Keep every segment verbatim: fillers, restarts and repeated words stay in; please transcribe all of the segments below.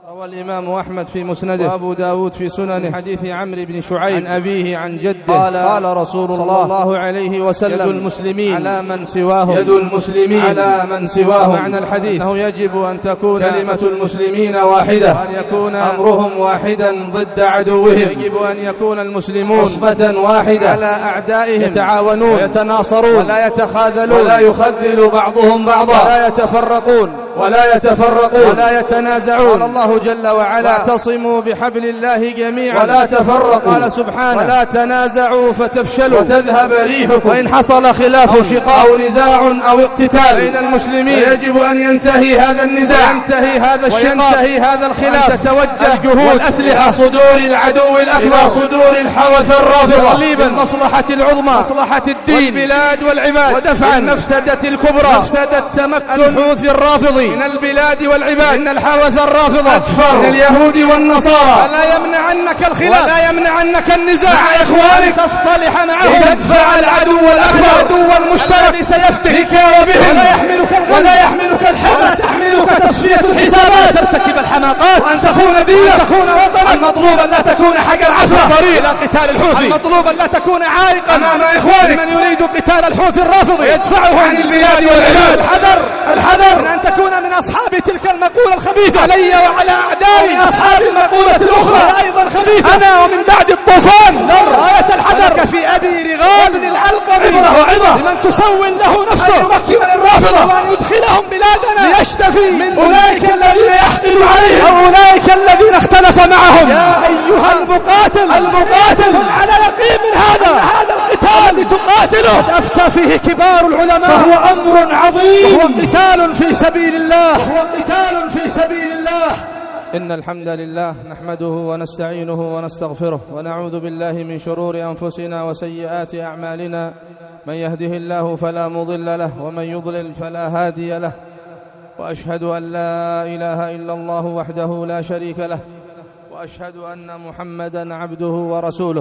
روى الإمام أحمد في مسنده وأبو داود في سنن حديث عمرو بن شعيب عن أبيه عن جده قال قال رسول الله صلى الله عليه وسلم يد المسلمين على من سواهم يد المسلمين على من سواهم. معنى الحديث أنه يجب أن تكون كلمة المسلمين واحدة وأن يكون أمرهم واحدا ضد عدوهم. يجب أن يكون المسلمون عصبة واحدة على أعدائهم يتعاونون ويتناصرون ولا يتخاذلون ولا يخذل بعضهم بعضا ولا يتفرقون ولا يتفرقون ولا يتنازعون. قال الله جل وعلا واعتصموا بحبل الله جميعا ولا تفرقوا. قال سبحانه ولا تنازعوا فتفشلوا وتذهب ريحكم. وإن حصل خلاف أو شقاق أو نزاع أو اقتتال بين المسلمين يجب أن ينتهي هذا النزاع وينتهي هذا الشقاق وينتهي هذا الخلاف. أن تتوجه الجهود والأسلحة صدور العدو الأكبر صدور الحوث الرافضة تغليبا مصلحة العظمى مصلحة الدين والبلاد والعباد ودفعا المفسدة الكبرى مفسدة تمكن الحوث الرافضي من البلاد والعباد. إن الحوث الرافضة أكثر من اليهود والنصارى فلا يمنعنك الخلاف ولا يمنعنك النزاع مع إخوانك تصطلح معهم تدفع العدو الأكبر العدو المشترك سيفتك بك وبهم ولا يحملك ولا يحملك الحق ولا تحملك تصفية الحسابات ترتكب الحماقات وأن تخون دينك تخون وطنك. المطلوب أن لا تكون حجر عثرة طريق إلى قتال الحوثي. المطلوب أن لا تكون عائقا أمام إخوانك من يريد قتال الحوثي الرافضي ويدفعه عن البلاد والعباد. الحذر الحذر من أن تكون من أصحاب تلك المقولة الخبيثة علي وعلى أعدائي أصحاب المقولة الأخرى أيضا خبيثة أنا ومن بعد الطوفان. غاية الحذر في أبي رغال العلقمي عظة وعظة لمن تسول له نفسه أن يمكن الرافضة وأن يدخلهم بلادنا ليشتفي من أولئك الذين يحقد عليهم أو أولئك الذين اختلف معهم. يا أيها المقاتل المقاتل على يقين من هذا هذا القتال الذي تقاتله أفتى فيه كبار العلماء فهو أمر عظيم وهو قتال في سبيل الله وهو قتال في سبيل الله. إن الحمد لله نحمده ونستعينه ونستغفره ونعوذ بالله من شرور أنفسنا وسيئات أعمالنا. من يهده الله فلا مضل له ومن يضلل فلا هادي له. وأشهد أن لا إله إلا الله وحده لا شريك له وأشهد أن محمدا عبده ورسوله.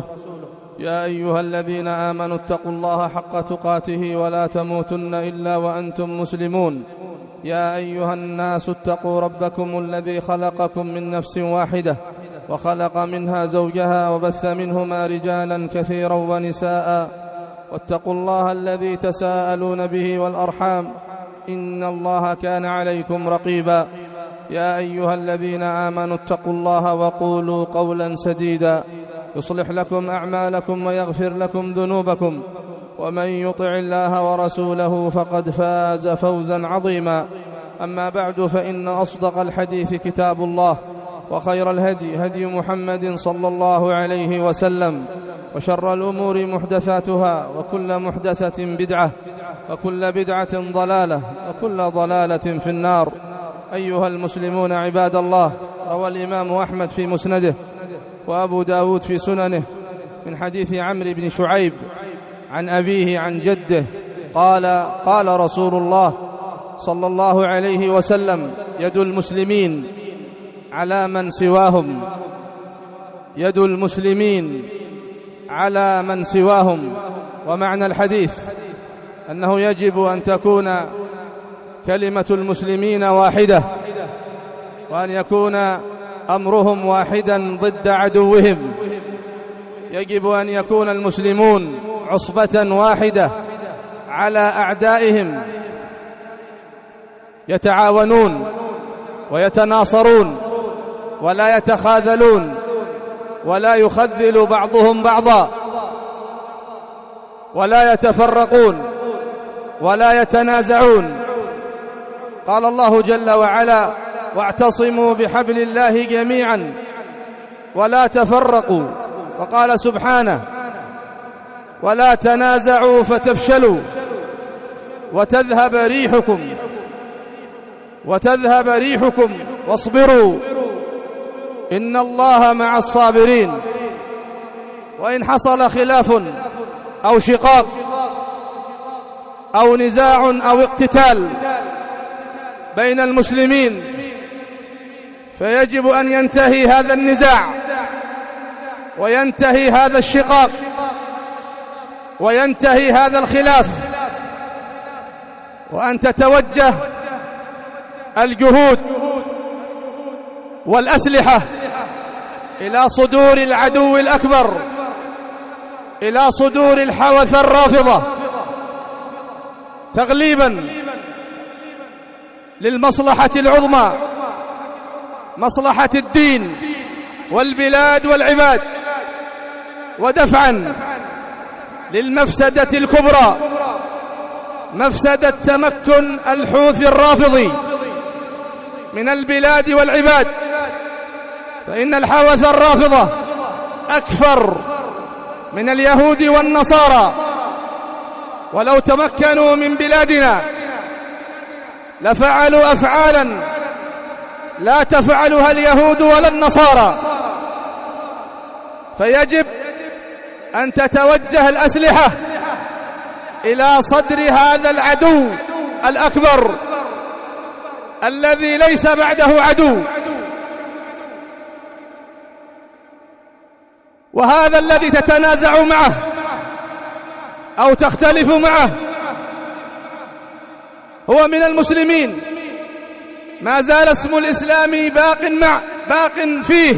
يا أيها الذين آمنوا اتقوا الله حق تقاته ولا تموتن إلا وأنتم مسلمون. يا أيها الناس اتقوا ربكم الذي خلقكم من نفس واحدة وخلق منها زوجها وبث منهما رجالا كثيرا ونساء واتقوا الله الذي تساءلون به والأرحام إن الله كان عليكم رقيبا. يا أيها الذين آمنوا اتقوا الله وقولوا قولا سديدا يصلح لكم أعمالكم ويغفر لكم ذنوبكم ومن يطع الله ورسوله فقد فاز فوزا عظيما. أما بعد فإن أصدق الحديث كتاب الله وخير الهدي هدي محمد صلى الله عليه وسلم وشر الأمور محدثاتها وكل محدثة بدعة وكل بدعة ضلالة وكل ضلالة في النار. أيها المسلمون عباد الله روى الإمام أحمد في مسنده وأبو داود في سننه من حديث عمرو بن شعيب عن أبيه عن جده قال قال رسول الله صلى الله عليه وسلم يد المسلمين على من سواهم يد المسلمين على من سواهم. ومعنى الحديث أنه يجب أن تكون كلمة المسلمين واحدة وأن يكون أمرهم واحدا ضد عدوهم. يجب أن يكون المسلمون عصبة واحدة على أعدائهم يتعاونون ويتناصرون ولا يتخاذلون ولا يخذل بعضهم بعضا ولا يتفرقون ولا يتنازعون. قال الله جل وعلا واعتصموا بحبل الله جميعا ولا تفرقوا. وقال سبحانه ولا تنازعوا فتفشلوا وتذهب ريحكم وتذهب ريحكم واصبروا إن الله مع الصابرين. وإن حصل خلاف أو شقاق أو نزاع أو اقتتال بين المسلمين فيجب أن ينتهي هذا النزاع وينتهي هذا الشقاق وينتهي هذا الخلاف وأن تتوجه الجهود والأسلحة إلى صدور العدو الأكبر، إلى صدور الحوث الرافضة، تغليبا للمصلحة العظمى، مصلحة الدين والبلاد والعباد، ودفعا للمفسدة الكبرى، مفسدة تمكن الحوث الرافضي من البلاد والعباد. فإن الحوث الرافضة أكثر من اليهود والنصارى، ولو تمكنوا من بلادنا لفعلوا أفعالا لا تفعلها اليهود ولا النصارى. فيجب أن تتوجه الأسلحة إلى صدر هذا العدو الأكبر الذي ليس بعده عدو، وهذا الذي تتنازع معه أو تختلف معه هو من المسلمين. ما زال اسم الإسلام باق مع باق فيه،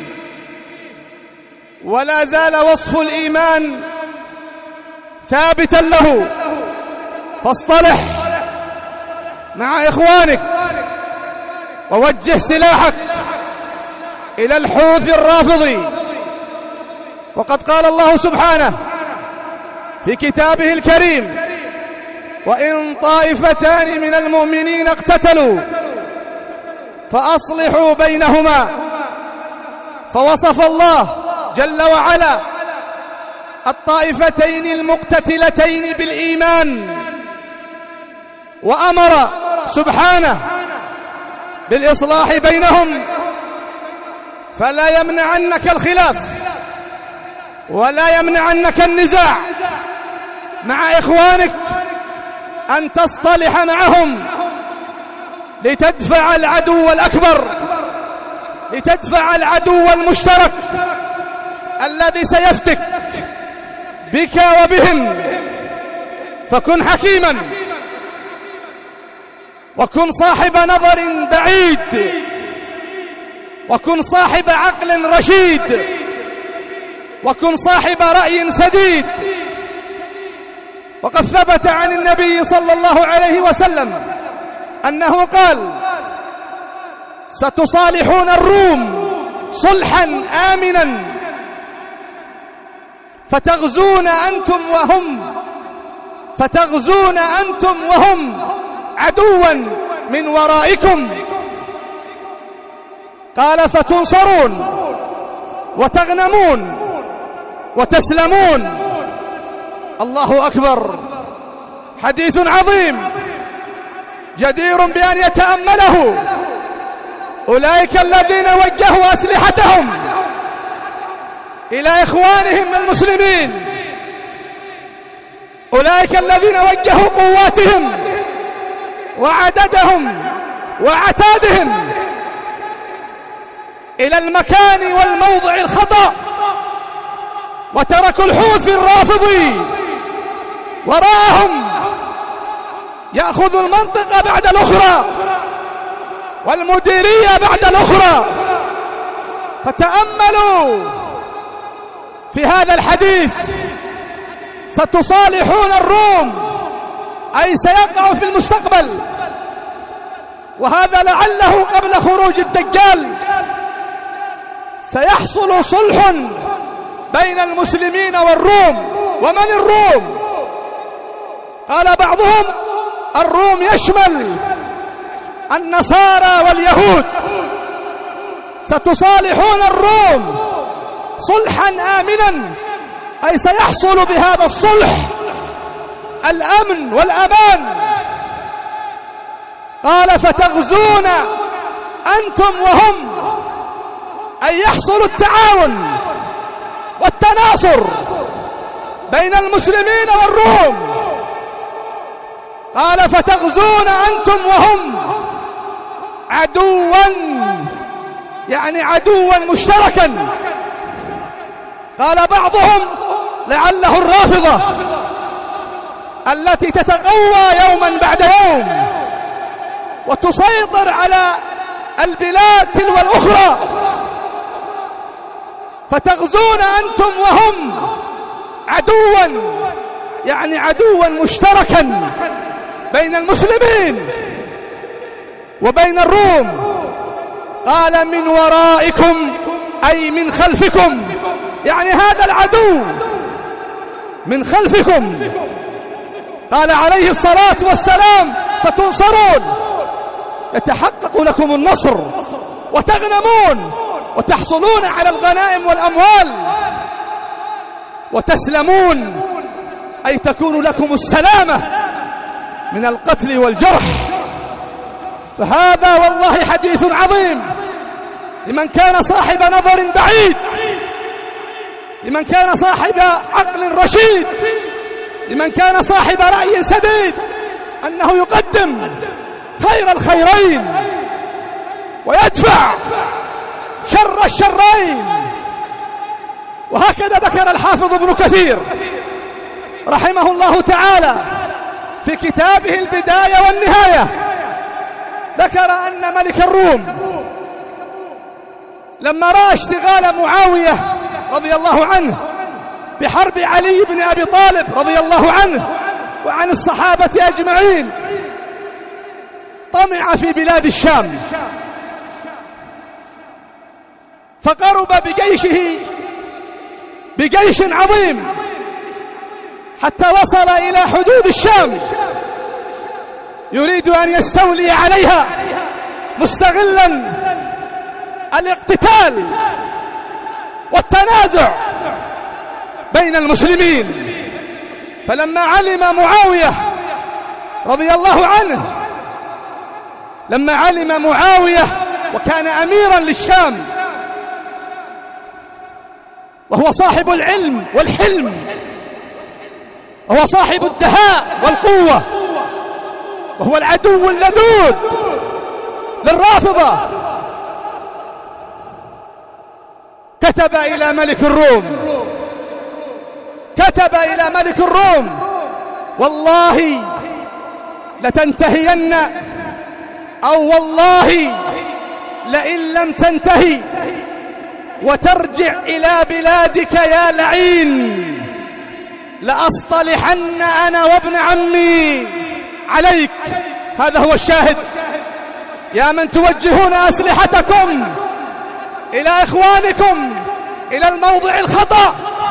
ولا زال وصف الإيمان ثابتا له. فاصطلح مع إخوانك ووجه سلاحك إلى الحوث الرافضي. وقد قال الله سبحانه في كتابه الكريم: وإن طائفتان من المؤمنين اقتتلوا فأصلحوا بينهما. فوصف الله جل وعلا الطائفتين المقتتلتين بالإيمان، وأمر سبحانه بالإصلاح بينهم. فلا يمنعنك الخلاف ولا يمنعنك النزاع مع إخوانك أن تصطلح معهم لتدفع العدو الأكبر، لتدفع العدو المشترك الذي سيفتك بك وبهم. فكن حكيما، وكن صاحب نظر بعيد، وكن صاحب عقل رشيد، وكن صاحب رأي سديد. وقد ثبت عن النبي صلى الله عليه وسلم أنه قال: ستصالحون الروم صلحا آمنا، فتغزون أنتم وهم فتغزون أنتم وهم عدوا من ورائكم. قال: فتنصرون وتغنمون وتسلمون. الله أكبر. حديث عظيم جدير بأن يتأمله أولئك الذين وجهوا أسلحتهم إلى إخوانهم المسلمين، أولئك الذين وجهوا قواتهم وعددهم وعتادهم إلى المكان والموضع الخطأ، وتركوا الحوث الرافضي وراءهم يأخذ المنطقة بعد الأخرى والمديرية بعد الأخرى. فتأملوا في هذا الحديث: ستصالحون الروم، أي سيقع في المستقبل، وهذا لعله قبل خروج الدجال. سيحصل صلح بين المسلمين والروم. ومن الروم؟ قال بعضهم: الروم يشمل النصارى واليهود. ستصالحون الروم صلحا آمنا، أي سيحصل بهذا الصلح الأمن والأمان. قال: فتغزون أنتم وهم، أي يحصل التعاون والتناصر بين المسلمين والروم. قال: فتغزون أنتم وهم عدوا، يعني عدوا مشتركا. قال بعضهم: لعله الرافضة التي تتقوى يوما بعد يوم وتسيطر على البلاد تلو الأخرى، فتغزون أنتم وهم عدوا، يعني عدوا مشتركا بين المسلمين وبين الروم. قال من ورائكم أي من خلفكم، يعني هذا العدو من خلفكم. قال عليه الصلاة والسلام ستنصرون، يتحقق لكم النصر وتغنمون وتحصلون على الغنائم والأموال وتسلمون، أي تكون لكم السلامة من القتل والجرح. فهذا والله حديث عظيم لمن كان صاحب نظر بعيد، لمن كان صاحب عقل رشيد، لمن كان صاحب رأي سديد، أنه يقدم خير الخيرين ويدفع شر الشرين. وهكذا ذكر الحافظ ابن كثير رحمه الله تعالى في كتابه البداية والنهاية، ذكر أن ملك الروم لما رأى اشتغال معاوية رضي الله عنه بحرب علي بن أبي طالب رضي الله عنه وعن الصحابة أجمعين، طمع في بلاد الشام، فقرب بجيشه بجيش عظيم حتى وصل إلى حدود الشام، يريد أن يستولي عليها مستغلا الاقتتال والتنازع بين المسلمين. فلما علم معاوية رضي الله عنه لما علم معاوية وكان أميرا للشام وهو صاحب العلم والحلم، وهو صاحب الدهاء والقوة، وهو العدو اللدود للرافضة، كتب إلى ملك الروم كتب إلى ملك الروم والله لتنتهين، أو والله لئن لم تنتهي وترجع إلى بلادك يا لعين لأصطلحن أنا وابن عمي عليك. هذا هو الشاهد. يا من توجهون أسلحتكم إلى إخوانكم إلى الموضع الخطأ،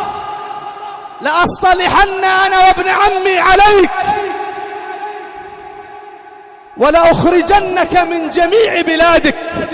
لأصطلحن أنا وابن عمي عليك ولأخرجنك من جميع بلادك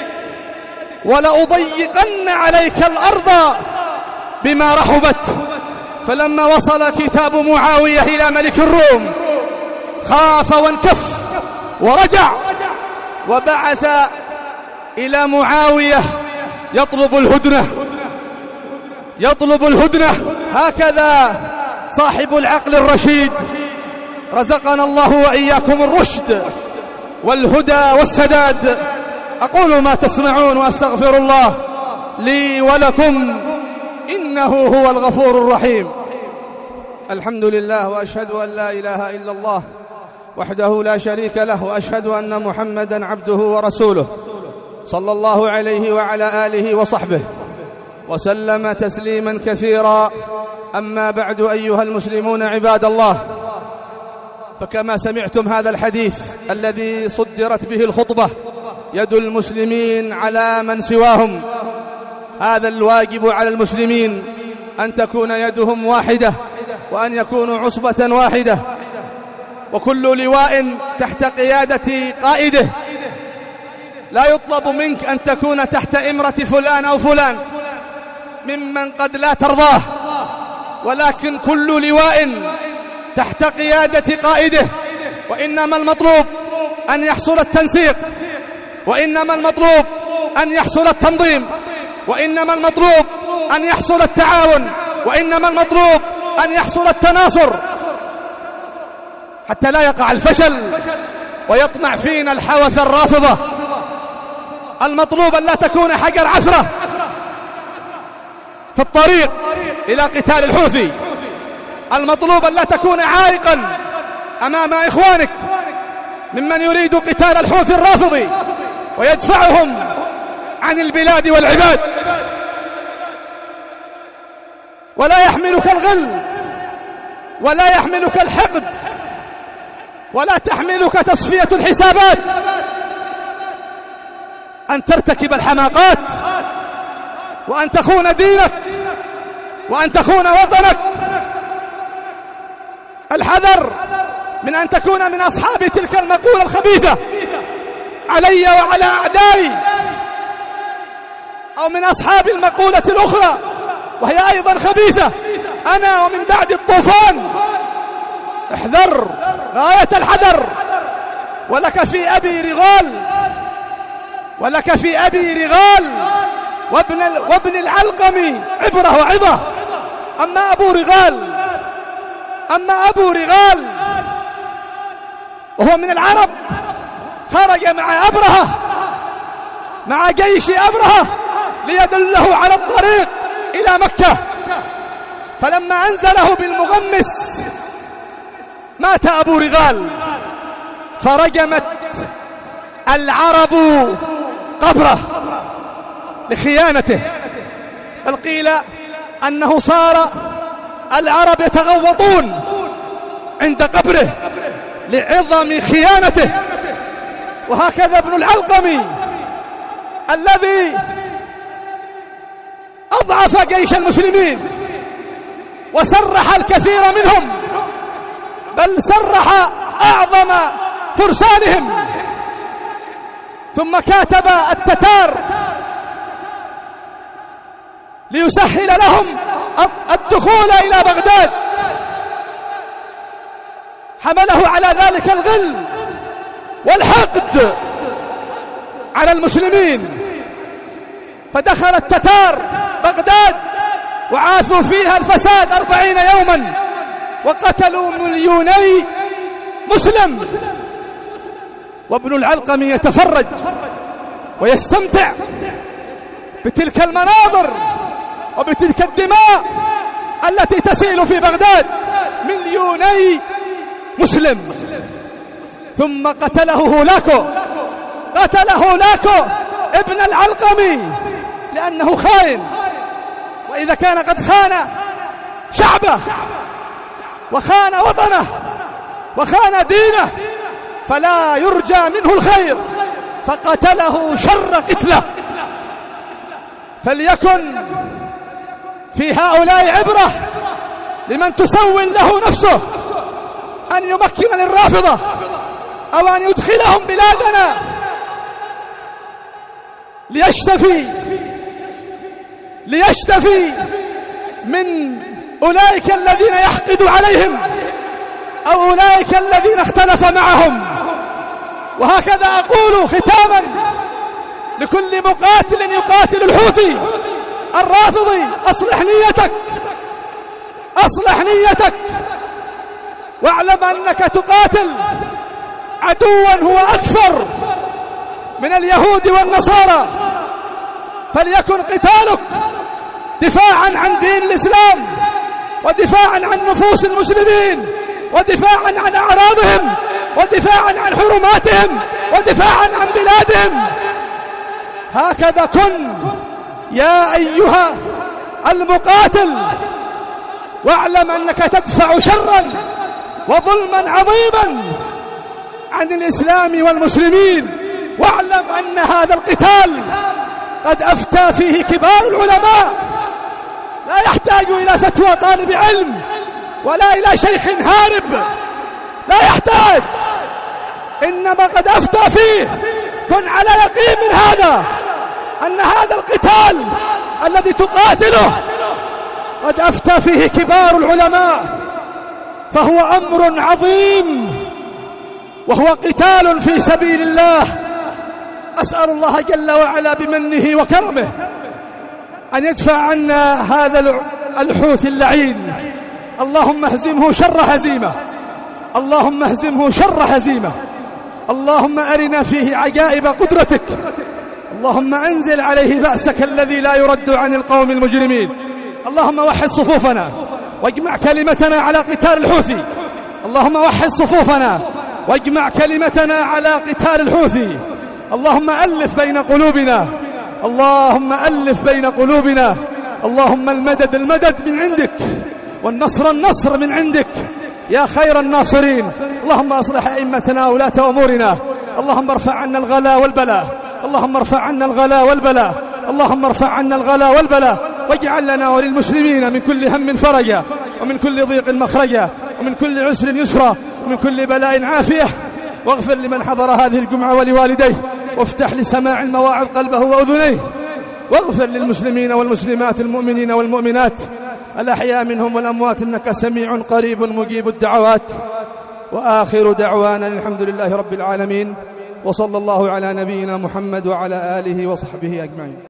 ولأضيقن عليك الأرض بما رحبت. فلما وصل كتاب معاوية إلى ملك الروم خاف وانكف ورجع، وبعث إلى معاوية يطلب الهدنة يطلب الهدنة هكذا صاحب العقل الرشيد رزقنا الله وإياكم الرشد والهدى والسداد. أقول ما تسمعون وأستغفر الله لي ولكم إنه هو الغفور الرحيم. الحمد لله، وأشهد أن لا إله إلا الله وحده لا شريك له، وأشهد أن محمدا عبده ورسوله صلى الله عليه وعلى آله وصحبه وسلم تسليما كثيرا. أما بعد، أيها المسلمون عباد الله، فكما سمعتم هذا الحديث الذي صدرت به الخطبة، يد المسلمين على من سواهم. هذا الواجب على المسلمين، أن تكون يدهم واحدة وأن يكونوا عصبة واحدة، وكل لواء تحت قيادة قائده. لا يطلب منك أن تكون تحت إمرة فلان أو فلان ممن قد لا ترضاه، ولكن كل لواء تحت قيادة قائده. وإنما المطلوب أن يحصل التنسيق، وإنما المطلوب أن يحصل التنظيم، وإنما المطلوب أن يحصل التعاون، وإنما المطلوب أن يحصل التناصر، حتى لا يقع الفشل ويطمع فينا الحوث الرافضة. المطلوب أن لا تكون حجر عثرة في الطريق إلى قتال الحوثي. المطلوب أن لا تكون عائقا أمام إخوانك ممن يريد قتال الحوثي الرافضي. ويدفعهم عن البلاد والعباد. ولا يحملك الغل ولا يحملك الحقد ولا تحملك تصفية الحسابات أن ترتكب الحماقات وأن تخون دينك وأن تخون وطنك. الحذر من أن تكون من أصحاب تلك المقولة الخبيثة علي وعلى أعدائي، أو من أصحاب المقولة الأخرى وهي أيضا خبيثة، أنا ومن بعد الطوفان. احذر غاية الحذر. ولك في أبي رغال ولك في أبي رغال وابن, وابن العلقم عبرة وعظة. أما أبو رغال أما أبو رغال وهو من العرب، خرج مع أبرهة مع جيش أبرهة ليدله على الطريق إلى مكة، فلما أنزله بالمغمس مات أبو رغال، فرجمت العرب قبره لخيانته. بل قيل أنه صار العرب يتغوطون عند قبره لعظم خيانته. وهكذا ابن العلقم الذي أضعف جيش المسلمين وسرح الكثير منهم، بل سرح أعظم فرسانهم، ثم كاتب التتار ليسهل لهم الدخول إلى بغداد، حمله على ذلك الغل والحقد على المسلمين، فدخل التتار بغداد وعاثوا فيها الفساد أربعين يوما وقتلوا مليوني مسلم. وابن العلقم يتفرج ويستمتع بتلك المناظر وبتلك الدماء التي تسيل في بغداد، مليوني مسلم. ثم قتله هولاكو قتل هولاكو ابن العلقم لأنه خائن. وإذا كان قد خان شعبه وخان وطنه وخان دينه فلا يرجى منه الخير، فقتله شر قتله. فليكن في هؤلاء عبرة لمن تسول له نفسه أن يمكن للرافضة أو أن يدخلهم بلادنا ليشتفي ليشتفي من أولئك الذين يحقد عليهم أو أولئك الذين اختلف معهم. وهكذا أقول ختاما لكل مقاتل يقاتل الحوثي الرافضي: أصلح نيتك أصلح نيتك واعلم أنك تقاتل عدوا هو أكثر من اليهود والنصارى، فليكن قتالك دفاعا عن دين الإسلام ودفاعا عن نفوس المسلمين ودفاعا عن أعراضهم ودفاعا عن حرماتهم ودفاعا عن بلادهم. هكذا كن يا أيها المقاتل، واعلم أنك تدفع شرا وظلما عظيما عن الإسلام والمسلمين. واعلم أن هذا القتال قد أفتى فيه كبار العلماء، لا يحتاج إلى فتوى طالب علم ولا إلى شيخ هارب، لا يحتاج، إنما قد أفتى فيه. كن على يقين من هذا، أن هذا القتال الذي تقاتله قد أفتى فيه كبار العلماء، فهو أمر عظيم وهو قتال في سبيل الله. أسأل الله جل وعلا بمنه وكرمه أن يدفع عنا هذا الحوث اللعين. اللهم اهزمه شر هزيمة، اللهم اهزمه شر هزيمة. اللهم أرنا فيه عجائب قدرتك، اللهم أنزل عليه بأسك الذي لا يرد عن القوم المجرمين. اللهم وحد صفوفنا واجمع كلمتنا على قتال الحوثي، اللهم وحد صفوفنا واجمع كلمتنا على قتال الحوثي. اللهم ألف بين قلوبنا، اللهم ألف بين قلوبنا. اللهم المدد المدد من عندك، والنصر النصر من عندك يا خير الناصرين. اللهم أصلح أئمتنا وولاة أمورنا. اللهم ارفع عنا الغلا والبلاء، اللهم ارفع عنا الغلا والبلاء، اللهم ارفع عنا الغلا والبلاء، واجعل لنا وللمسلمين من كل هم فرجا، ومن كل ضيق مخرجا، ومن كل عسر يسرا، ومن كل بلاء عافية. واغفر لمن حضر هذه الجمعة ولوالديه، وافتح لسماع المواعظ قلبه وأذنيه. واغفر للمسلمين والمسلمات المؤمنين والمؤمنات الأحياء منهم والأموات، إنك سميع قريب مجيب الدعوات. وآخر دعوانا الحمد لله رب العالمين، وصلى الله على نبينا محمد وعلى آله وصحبه أجمعين.